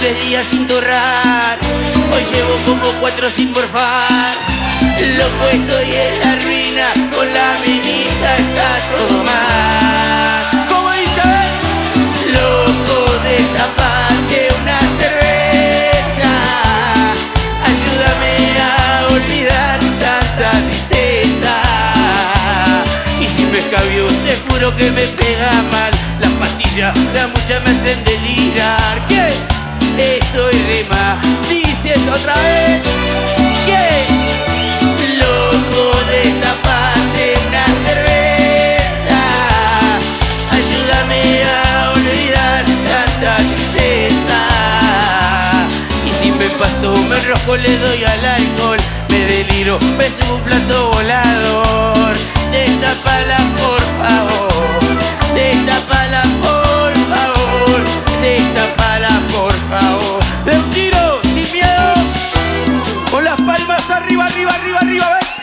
3 días sin torrar, hoy llevo como 4 sin morfar. Loco estoy en la ruina, con la minita está todo mal. ¿Cómo dice? Loco, destapate una cerveza, ayúdame a olvidar tanta tristeza. Y si me escabio, te juro que me pega mal. Las pastillas, las muchas me hacen delirar. ¿Qué? Estoy re mal. Dices otra vez. ¿Qué? Loco, destapate una cerveza, ayúdame a olvidar tanta tristeza. Y si me empasto, me enrosco, le doy al alcohol, me deliro, me subo un plato volador. Destapala por favor, destapala por favor, destapala por favor. De un tiro, sin miedo, con las palmas arriba, arriba, arriba, arriba, ven.